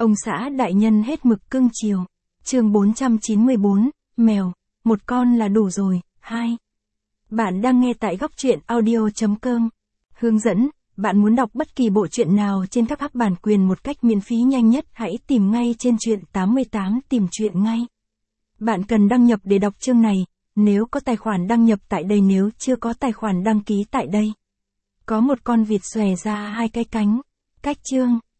Ông xã đại nhân hết mực cưng chiều. Chương 494, mèo, một con là đủ rồi. 2. Bạn đang nghe tại góc truyện audio.com. Hướng dẫn, bạn muốn đọc bất kỳ bộ truyện nào trên các app bản quyền một cách miễn phí nhanh nhất, hãy tìm ngay trên truyện 88 tìm truyện ngay. Bạn cần đăng nhập để đọc chương này, nếu có tài khoản đăng nhập tại đây, nếu chưa có tài khoản đăng ký tại đây. Có một con vịt xòe ra hai cái cánh. Cách chương.